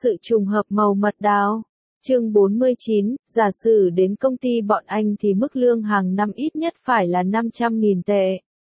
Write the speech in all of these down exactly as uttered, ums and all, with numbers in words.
Sự trùng hợp màu mật đào. Chương bốn mươi chín, giả sử đến công ty bọn anh thì mức lương hàng năm ít nhất phải là năm trăm nghìn tệ.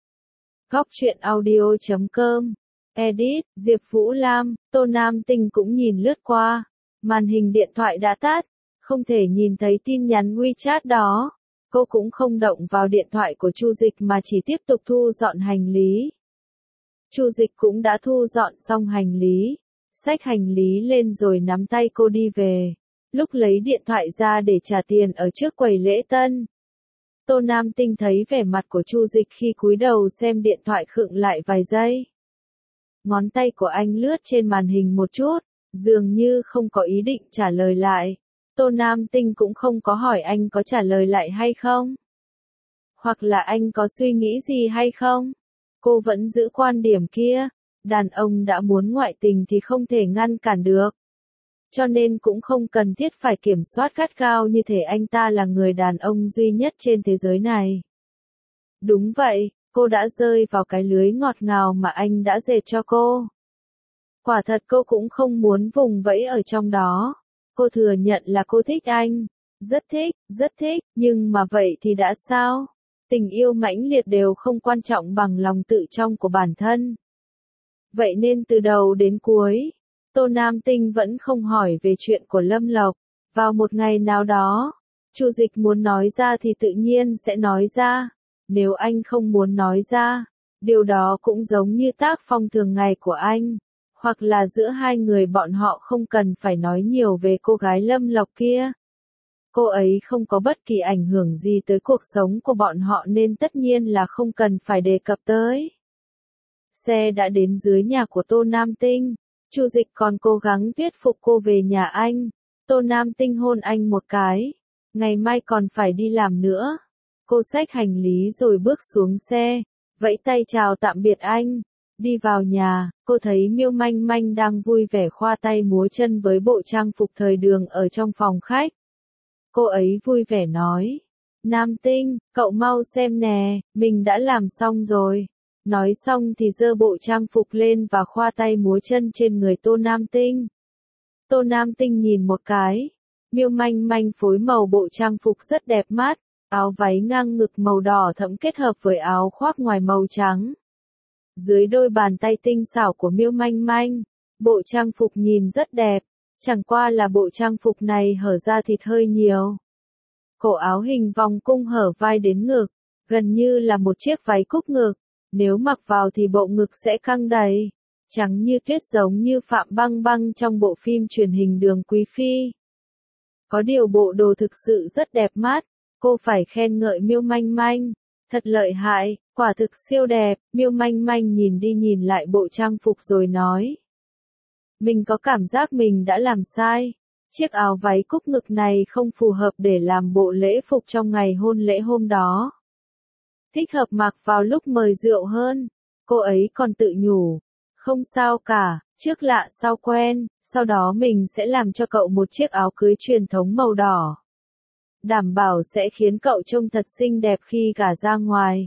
Góc truyện audio chấm com. Edit, Diệp Vũ Lam, Tô Nam Tinh cũng nhìn lướt qua. Màn hình điện thoại đã tắt, không thể nhìn thấy tin nhắn WeChat đó. Cô cũng không động vào điện thoại của Chu Dịch mà chỉ tiếp tục thu dọn hành lý. Chu Dịch cũng đã thu dọn xong hành lý, xách hành lý lên rồi nắm tay cô đi về. Lúc lấy điện thoại ra để trả tiền ở trước quầy lễ tân, Tô Nam Tinh thấy vẻ mặt của Chu Dịch khi cúi đầu xem điện thoại khựng lại vài giây. Ngón tay của anh lướt trên màn hình một chút, dường như không có ý định trả lời lại. Tô Nam Tinh cũng không có hỏi anh có trả lời lại hay không, hoặc là anh có suy nghĩ gì hay không. Cô vẫn giữ quan điểm kia, đàn ông đã muốn ngoại tình thì không thể ngăn cản được. Cho nên cũng không cần thiết phải kiểm soát gắt gao như thể anh ta là người đàn ông duy nhất trên thế giới này. Đúng vậy, cô đã rơi vào cái lưới ngọt ngào mà anh đã dệt cho cô. Quả thật cô cũng không muốn vùng vẫy ở trong đó. Cô thừa nhận là cô thích anh. Rất thích, rất thích, nhưng mà vậy thì đã sao? Tình yêu mãnh liệt đều không quan trọng bằng lòng tự trọng của bản thân. Vậy nên từ đầu đến cuối, Tô Nam Tinh vẫn không hỏi về chuyện của Lâm Lộc. Vào một ngày nào đó, Chu Dịch muốn nói ra thì tự nhiên sẽ nói ra. Nếu anh không muốn nói ra, điều đó cũng giống như tác phong thường ngày của anh. Hoặc là giữa hai người bọn họ không cần phải nói nhiều về cô gái Lâm Lộc kia. Cô ấy không có bất kỳ ảnh hưởng gì tới cuộc sống của bọn họ nên tất nhiên là không cần phải đề cập tới. Xe đã đến dưới nhà của Tô Nam Tinh. Chu Dịch còn cố gắng thuyết phục cô về nhà anh. Tô Nam Tinh hôn anh một cái. Ngày mai còn phải đi làm nữa. Cô xách hành lý rồi bước xuống xe, vẫy tay chào tạm biệt anh. Đi vào nhà, cô thấy Miêu Manh Manh đang vui vẻ khoa tay múa chân với bộ trang phục thời đường ở trong phòng khách. Cô ấy vui vẻ nói, Nam Tinh, cậu mau xem nè, mình đã làm xong rồi. Nói xong thì giơ bộ trang phục lên và khoa tay múa chân trên người Tô Nam Tinh. Tô Nam Tinh nhìn một cái, Miêu Manh Manh phối màu bộ trang phục rất đẹp mắt, áo váy ngang ngực màu đỏ thẫm kết hợp với áo khoác ngoài màu trắng. Dưới đôi bàn tay tinh xảo của Miêu Manh Manh, bộ trang phục nhìn rất đẹp, chẳng qua là bộ trang phục này hở ra thịt hơi nhiều. Cổ áo hình vòng cung hở vai đến ngực, gần như là một chiếc váy cúc ngực, nếu mặc vào thì bộ ngực sẽ căng đầy, trắng như tuyết giống như Phạm Băng Băng trong bộ phim truyền hình Đường Quý Phi. Có điều bộ đồ thực sự rất đẹp mắt, cô phải khen ngợi Miêu Manh Manh. Thật lợi hại, quả thực siêu đẹp. Miêu Manh Manh nhìn đi nhìn lại bộ trang phục rồi nói. Mình có cảm giác mình đã làm sai. Chiếc áo váy cúc ngực này không phù hợp để làm bộ lễ phục trong ngày hôn lễ hôm đó. Thích hợp mặc vào lúc mời rượu hơn. Cô ấy còn tự nhủ. Không sao cả, trước lạ sau quen, sau đó mình sẽ làm cho cậu một chiếc áo cưới truyền thống màu đỏ. Đảm bảo sẽ khiến cậu trông thật xinh đẹp khi gả ra ngoài.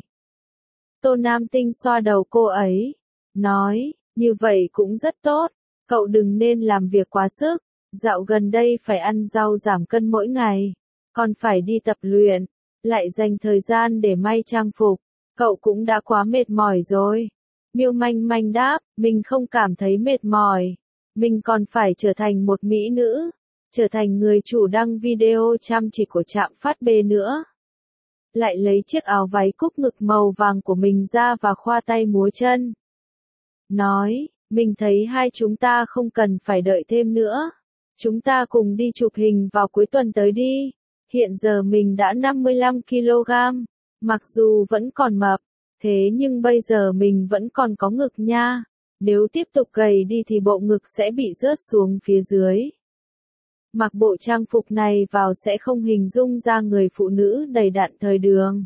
Tô Nam Tinh xoa đầu cô ấy, nói, như vậy cũng rất tốt, cậu đừng nên làm việc quá sức, dạo gần đây phải ăn rau giảm cân mỗi ngày, còn phải đi tập luyện, lại dành thời gian để may trang phục, cậu cũng đã quá mệt mỏi rồi. Miêu Manh Manh đáp, mình không cảm thấy mệt mỏi, mình còn phải trở thành một mỹ nữ. Trở thành người chủ đăng video chăm chỉ của trạm phát B nữa. Lại lấy chiếc áo váy cúc ngực màu vàng của mình ra và khoa tay múa chân. Nói, mình thấy hai chúng ta không cần phải đợi thêm nữa. Chúng ta cùng đi chụp hình vào cuối tuần tới đi. Hiện giờ mình đã năm mươi lăm ki lô gam. Mặc dù vẫn còn mập, thế nhưng bây giờ mình vẫn còn có ngực nha. Nếu tiếp tục gầy đi thì bộ ngực sẽ bị rớt xuống phía dưới. Mặc bộ trang phục này vào sẽ không hình dung ra người phụ nữ đầy đặn thời đường.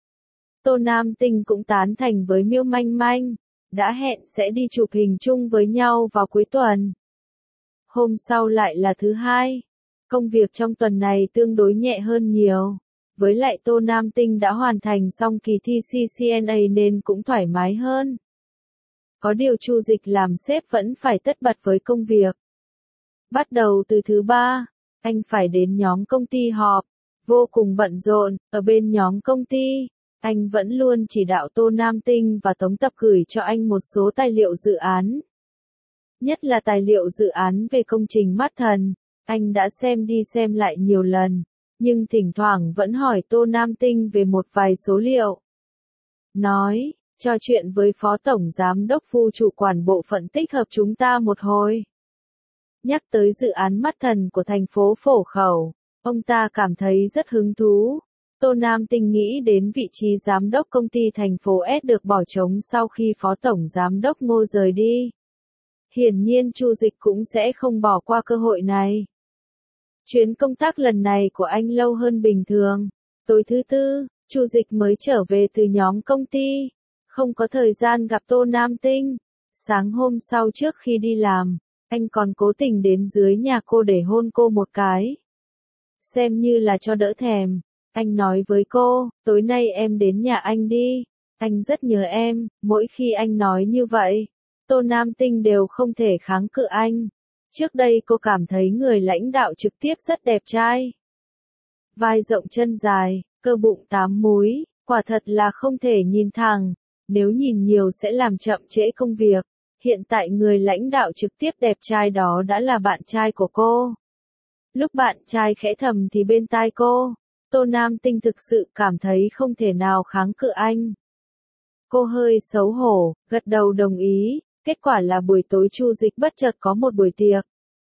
Tô Nam Tinh cũng tán thành với Miêu Manh Manh, đã hẹn sẽ đi chụp hình chung với nhau vào cuối tuần. Hôm sau lại là thứ hai. Công việc trong tuần này tương đối nhẹ hơn nhiều. Với lại Tô Nam Tinh đã hoàn thành xong kỳ thi xê xê en a nên cũng thoải mái hơn. Có điều Chu Dịch làm sếp vẫn phải tất bật với công việc. Bắt đầu từ thứ ba, anh phải đến nhóm công ty họp, vô cùng bận rộn, ở bên nhóm công ty, anh vẫn luôn chỉ đạo Tô Nam Tinh và Tống Tập gửi cho anh một số tài liệu dự án. Nhất là tài liệu dự án về công trình Mắt Thần, anh đã xem đi xem lại nhiều lần, nhưng thỉnh thoảng vẫn hỏi Tô Nam Tinh về một vài số liệu. Nói, trò chuyện với Phó Tổng Giám đốc Phu chủ quản bộ phận tích hợp chúng ta một hồi. Nhắc tới dự án Mắt Thần của thành phố Phổ Khẩu, ông ta cảm thấy rất hứng thú. Tô Nam Tinh nghĩ đến vị trí giám đốc công ty thành phố S được bỏ trống sau khi Phó Tổng Giám đốc Ngô rời đi. Hiển nhiên Chu Dịch cũng sẽ không bỏ qua cơ hội này. Chuyến công tác lần này của anh lâu hơn bình thường. Tối thứ tư, Chu Dịch mới trở về từ nhóm công ty, không có thời gian gặp Tô Nam Tinh. Sáng hôm sau trước khi đi làm, anh còn cố tình đến dưới nhà cô để hôn cô một cái. Xem như là cho đỡ thèm, anh nói với cô, tối nay em đến nhà anh đi, anh rất nhớ em. Mỗi khi anh nói như vậy, Tô Nam Tinh đều không thể kháng cự anh. Trước đây cô cảm thấy người lãnh đạo trực tiếp rất đẹp trai. Vai rộng chân dài, cơ bụng tám múi, quả thật là không thể nhìn thẳng, nếu nhìn nhiều sẽ làm chậm trễ công việc. Hiện tại người lãnh đạo trực tiếp đẹp trai đó đã là bạn trai của cô. Lúc bạn trai khẽ thầm thì bên tai cô, Tô Nam Tinh thực sự cảm thấy không thể nào kháng cự anh. Cô hơi xấu hổ, gật đầu đồng ý, kết quả là buổi tối Chu Dịch bất chợt có một buổi tiệc.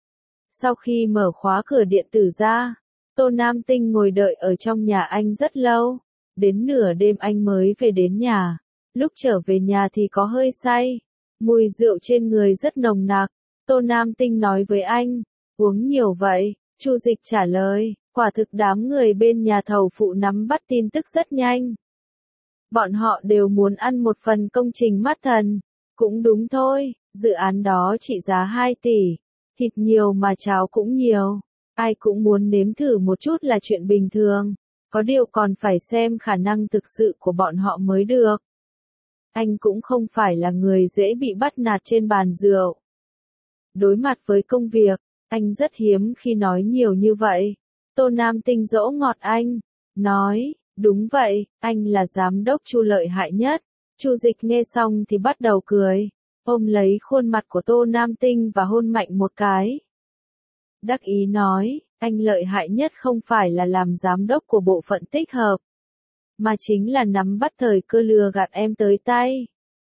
Sau khi mở khóa cửa điện tử ra, Tô Nam Tinh ngồi đợi ở trong nhà anh rất lâu, đến nửa đêm anh mới về đến nhà. Lúc trở về nhà thì có hơi say, mùi rượu trên người rất nồng nặc. Tô Nam Tinh nói với anh, uống nhiều vậy. Chu Dịch trả lời, quả thực đám người bên nhà thầu phụ nắm bắt tin tức rất nhanh. Bọn họ đều muốn ăn một phần công trình Mắt Thần. Cũng đúng thôi, dự án đó trị giá hai tỷ, thịt nhiều mà cháo cũng nhiều. Ai cũng muốn nếm thử một chút là chuyện bình thường, có điều còn phải xem khả năng thực sự của bọn họ mới được. Anh cũng không phải là người dễ bị bắt nạt trên bàn rượu. Đối mặt với công việc, anh rất hiếm khi nói nhiều như vậy. Tô Nam Tinh dỗ ngọt anh, nói, đúng vậy, anh là giám đốc Chu lợi hại nhất. Chu Dịch nghe xong thì bắt đầu cười, ôm lấy khuôn mặt của Tô Nam Tinh và hôn mạnh một cái. Đắc ý nói, anh lợi hại nhất không phải là làm giám đốc của bộ phận tích hợp, mà chính là nắm bắt thời cơ lừa gạt em tới tay.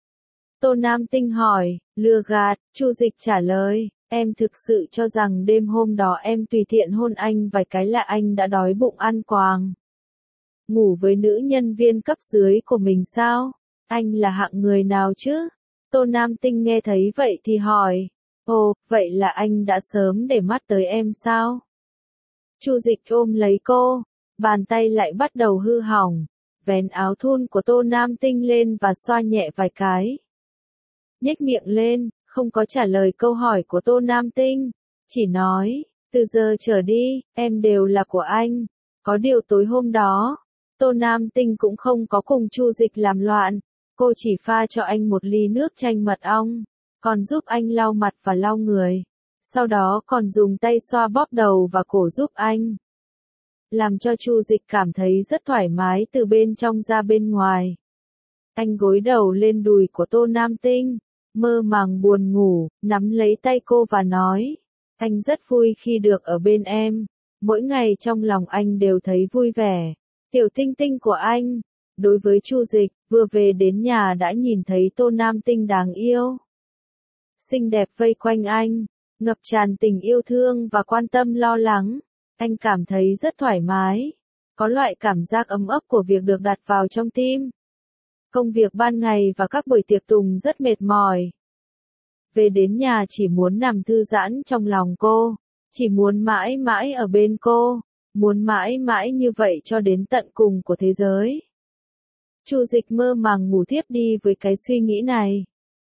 Tô Nam Tinh hỏi, lừa gạt? Chu Dịch trả lời, em thực sự cho rằng đêm hôm đó em tùy tiện hôn anh vài cái là anh đã đói bụng ăn quàng. Ngủ với nữ nhân viên cấp dưới của mình sao? Anh là hạng người nào chứ? Tô Nam Tinh nghe thấy vậy thì hỏi, ồ, vậy là anh đã sớm để mắt tới em sao? Chu Dịch ôm lấy cô, bàn tay lại bắt đầu hư hỏng, vén áo thun của Tô Nam Tinh lên và xoa nhẹ vài cái. Nhếch miệng lên, không có trả lời câu hỏi của Tô Nam Tinh, chỉ nói, từ giờ trở đi, em đều là của anh. Có điều tối hôm đó, Tô Nam Tinh cũng không có cùng Chu Dịch làm loạn, cô chỉ pha cho anh một ly nước chanh mật ong, còn giúp anh lau mặt và lau người, sau đó còn dùng tay xoa bóp đầu và cổ giúp anh. Làm cho Chu Dịch cảm thấy rất thoải mái từ bên trong ra bên ngoài. Anh gối đầu lên đùi của Tô Nam Tinh, mơ màng buồn ngủ, nắm lấy tay cô và nói, anh rất vui khi được ở bên em, mỗi ngày trong lòng anh đều thấy vui vẻ. Tiểu Tinh Tinh của anh. Đối với Chu Dịch, vừa về đến nhà đã nhìn thấy Tô Nam Tinh đáng yêu, xinh đẹp vây quanh anh, ngập tràn tình yêu thương và quan tâm lo lắng. Anh cảm thấy rất thoải mái, có loại cảm giác ấm ấp của việc được đặt vào trong tim. Công việc ban ngày và các buổi tiệc tùng rất mệt mỏi. Về đến nhà chỉ muốn nằm thư giãn trong lòng cô, chỉ muốn mãi mãi ở bên cô, muốn mãi mãi như vậy cho đến tận cùng của thế giới. Chu Dịch mơ màng ngủ thiếp đi với cái suy nghĩ này.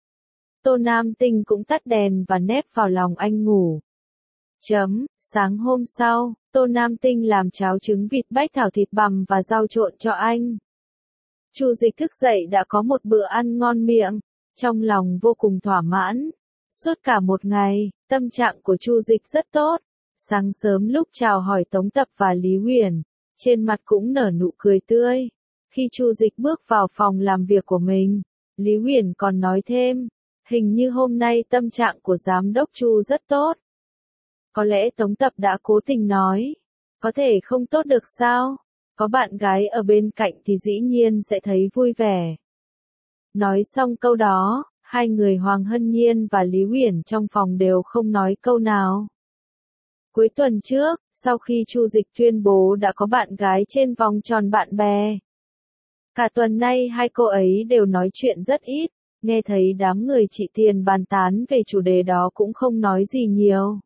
Tô Nam Tinh cũng tắt đèn và nép vào lòng anh ngủ. Chấm, sáng hôm sau, Tô Nam Tinh làm cháo trứng vịt bách thảo thịt bằm và rau trộn cho anh. Chu Dịch thức dậy đã có một bữa ăn ngon miệng, trong lòng vô cùng thỏa mãn. Suốt cả một ngày, tâm trạng của Chu Dịch rất tốt. Sáng sớm lúc chào hỏi Tống Tập và Lý Huyền, trên mặt cũng nở nụ cười tươi. Khi Chu Dịch bước vào phòng làm việc của mình, Lý Huyền còn nói thêm, hình như hôm nay tâm trạng của giám đốc Chu rất tốt. Có lẽ Tống Tập đã cố tình nói, có thể không tốt được sao? Có bạn gái ở bên cạnh thì dĩ nhiên sẽ thấy vui vẻ. Nói xong câu đó, hai người Hoàng Hân Nhiên và Lý Huyền trong phòng đều không nói câu nào. Cuối tuần trước, sau khi Chu Dịch tuyên bố đã có bạn gái trên vòng tròn bạn bè, cả tuần nay hai cô ấy đều nói chuyện rất ít, nghe thấy đám người chị Tiền bàn tán về chủ đề đó cũng không nói gì nhiều.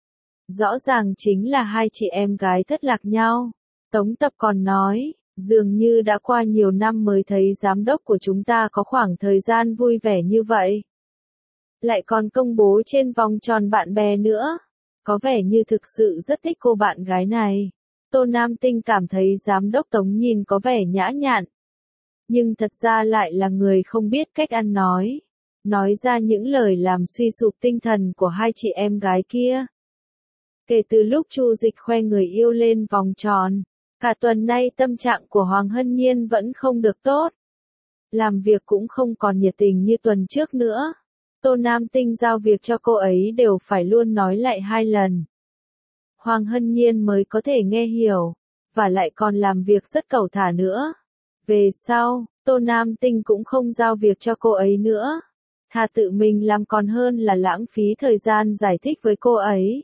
Rõ ràng chính là hai chị em gái thất lạc nhau. Tống Tập còn nói, dường như đã qua nhiều năm mới thấy giám đốc của chúng ta có khoảng thời gian vui vẻ như vậy. Lại còn công bố trên vòng tròn bạn bè nữa. Có vẻ như thực sự rất thích cô bạn gái này. Tô Nam Tinh cảm thấy giám đốc Tống nhìn có vẻ nhã nhặn. Nhưng thật ra lại là người không biết cách ăn nói. Nói ra những lời làm suy sụp tinh thần của hai chị em gái kia. Kể từ lúc Chu Dịch khoe người yêu lên vòng tròn, cả tuần nay tâm trạng của Hoàng Hân Nhiên vẫn không được tốt. Làm việc cũng không còn nhiệt tình như tuần trước nữa. Tô Nam Tinh giao việc cho cô ấy đều phải luôn nói lại hai lần. Hoàng Hân Nhiên mới có thể nghe hiểu, và lại còn làm việc rất cẩu thả nữa. Về sau, Tô Nam Tinh cũng không giao việc cho cô ấy nữa. Thà tự mình làm còn hơn là lãng phí thời gian giải thích với cô ấy.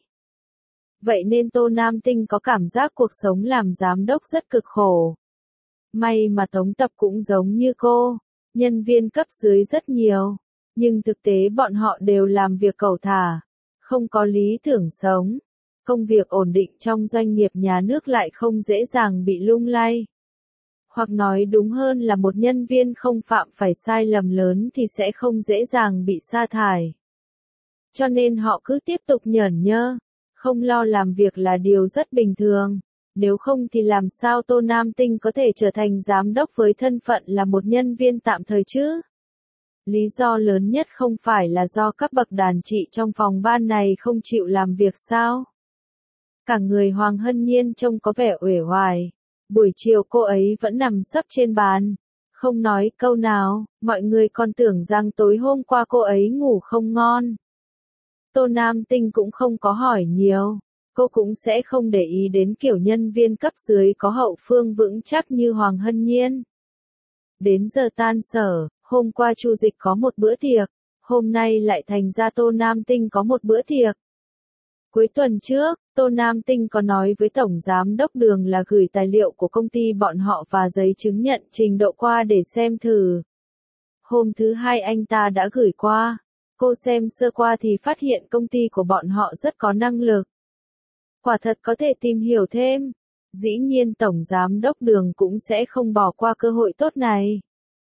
Vậy nên Tô Nam Tinh có cảm giác cuộc sống làm giám đốc rất cực khổ. May mà Tống Tập cũng giống như cô, nhân viên cấp dưới rất nhiều, nhưng thực tế bọn họ đều làm việc cẩu thả, không có lý tưởng sống. Công việc ổn định trong doanh nghiệp nhà nước lại không dễ dàng bị lung lay. Hoặc nói đúng hơn là một nhân viên không phạm phải sai lầm lớn thì sẽ không dễ dàng bị sa thải. Cho nên họ cứ tiếp tục nhởn nhơ, không lo làm việc là điều rất bình thường. Nếu không thì làm sao Tô Nam Tinh có thể trở thành giám đốc với thân phận là một nhân viên tạm thời chứ? Lý do lớn nhất không phải là do các bậc đàn chị trong phòng ban này không chịu làm việc sao? Cả người Hoàng Hân Nhiên trông có vẻ uể oải. Buổi chiều cô ấy vẫn nằm sấp trên bàn, không nói câu nào, mọi người còn tưởng rằng tối hôm qua cô ấy ngủ không ngon. Tô Nam Tinh cũng không có hỏi nhiều, cô cũng sẽ không để ý đến kiểu nhân viên cấp dưới có hậu phương vững chắc như Hoàng Hân Nhiên. Đến giờ tan sở, hôm qua Chu Dịch có một bữa tiệc, hôm nay lại thành ra Tô Nam Tinh có một bữa tiệc. Cuối tuần trước, Tô Nam Tinh có nói với Tổng Giám đốc Đường là gửi tài liệu của công ty bọn họ và giấy chứng nhận trình độ qua để xem thử. Hôm thứ hai anh ta đã gửi qua. Cô xem sơ qua thì phát hiện công ty của bọn họ rất có năng lực. Quả thật có thể tìm hiểu thêm. Dĩ nhiên Tổng Giám đốc Đường cũng sẽ không bỏ qua cơ hội tốt này.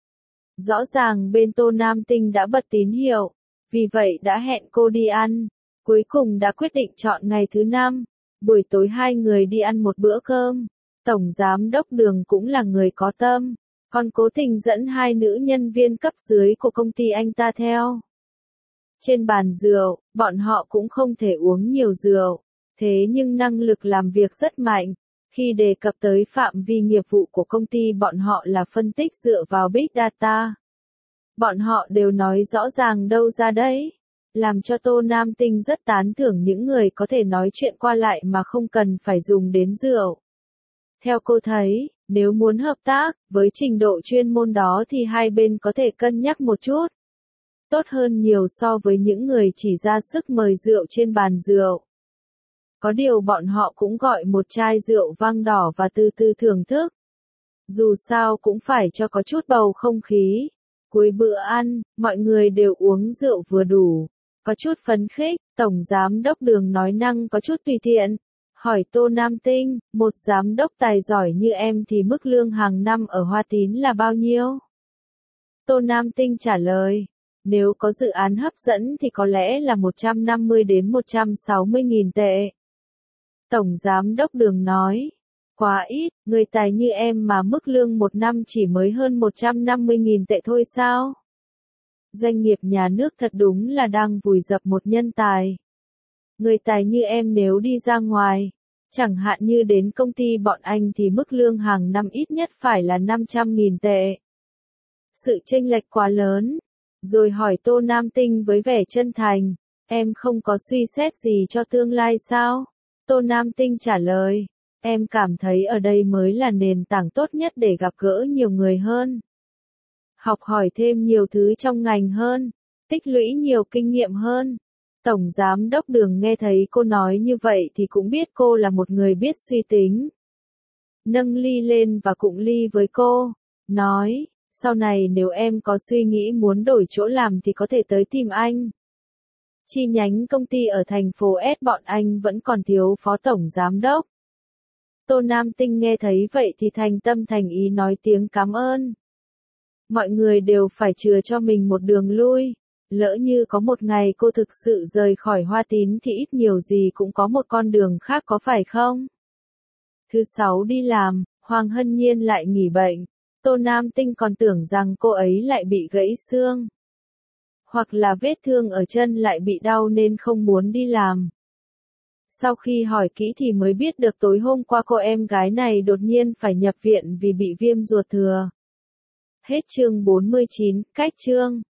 Rõ ràng bên Tô Nam Tinh đã bật tín hiệu, vì vậy đã hẹn cô đi ăn. Cuối cùng đã quyết định chọn ngày thứ năm, buổi tối hai người đi ăn một bữa cơm. Tổng Giám đốc Đường cũng là người có tâm, còn cố tình dẫn hai nữ nhân viên cấp dưới của công ty anh ta theo. Trên bàn rượu, bọn họ cũng không thể uống nhiều rượu, thế nhưng năng lực làm việc rất mạnh. Khi đề cập tới phạm vi nghiệp vụ của công ty bọn họ là phân tích dựa vào Big Data. Bọn họ đều nói rõ ràng đâu ra đấy. Làm cho Tô Nam Tinh rất tán thưởng những người có thể nói chuyện qua lại mà không cần phải dùng đến rượu. Theo cô thấy, nếu muốn hợp tác, với trình độ chuyên môn đó thì hai bên có thể cân nhắc một chút. Tốt hơn nhiều so với những người chỉ ra sức mời rượu trên bàn rượu. Có điều bọn họ cũng gọi một chai rượu vang đỏ và từ từ thưởng thức. Dù sao cũng phải cho có chút bầu không khí. Cuối bữa ăn, mọi người đều uống rượu vừa đủ. Có chút phấn khích, Tổng Giám đốc Đường nói năng có chút tùy tiện. Hỏi Tô Nam Tinh, một giám đốc tài giỏi như em thì mức lương hàng năm ở Hoa Tín là bao nhiêu? Tô Nam Tinh trả lời, nếu có dự án hấp dẫn thì có lẽ là một trăm năm mươi đến một trăm sáu mươi nghìn tệ. Tổng Giám đốc Đường nói, quá ít, người tài như em mà mức lương một năm chỉ mới hơn một trăm năm mươi nghìn tệ thôi sao? Doanh nghiệp nhà nước thật đúng là đang vùi dập một nhân tài. Người tài như em nếu đi ra ngoài, chẳng hạn như đến công ty bọn anh thì mức lương hàng năm ít nhất phải là năm trăm nghìn tệ. Sự chênh lệch quá lớn. Rồi hỏi Tô Nam Tinh với vẻ chân thành, em không có suy xét gì cho tương lai sao? Tô Nam Tinh trả lời, em cảm thấy ở đây mới là nền tảng tốt nhất để gặp gỡ nhiều người hơn. Học hỏi thêm nhiều thứ trong ngành hơn, tích lũy nhiều kinh nghiệm hơn. Tổng Giám đốc Đường nghe thấy cô nói như vậy thì cũng biết cô là một người biết suy tính. Nâng ly lên và cụng ly với cô, nói, sau này nếu em có suy nghĩ muốn đổi chỗ làm thì có thể tới tìm anh. Chi nhánh công ty ở thành phố S bọn anh vẫn còn thiếu phó tổng giám đốc. Tô Nam Tinh nghe thấy vậy thì thành tâm thành ý nói tiếng cảm ơn. Mọi người đều phải chừa cho mình một đường lui. Lỡ như có một ngày cô thực sự rời khỏi Hoa Tín thì ít nhiều gì cũng có một con đường khác có phải không? Thứ sáu đi làm, Hoàng Hân Nhiên lại nghỉ bệnh. Tô Nam Tinh còn tưởng rằng cô ấy lại bị gãy xương. Hoặc là vết thương ở chân lại bị đau nên không muốn đi làm. Sau khi hỏi kỹ thì mới biết được tối hôm qua cô em gái này đột nhiên phải nhập viện vì bị viêm ruột thừa. Hết chương bốn mươi chín, cách chương.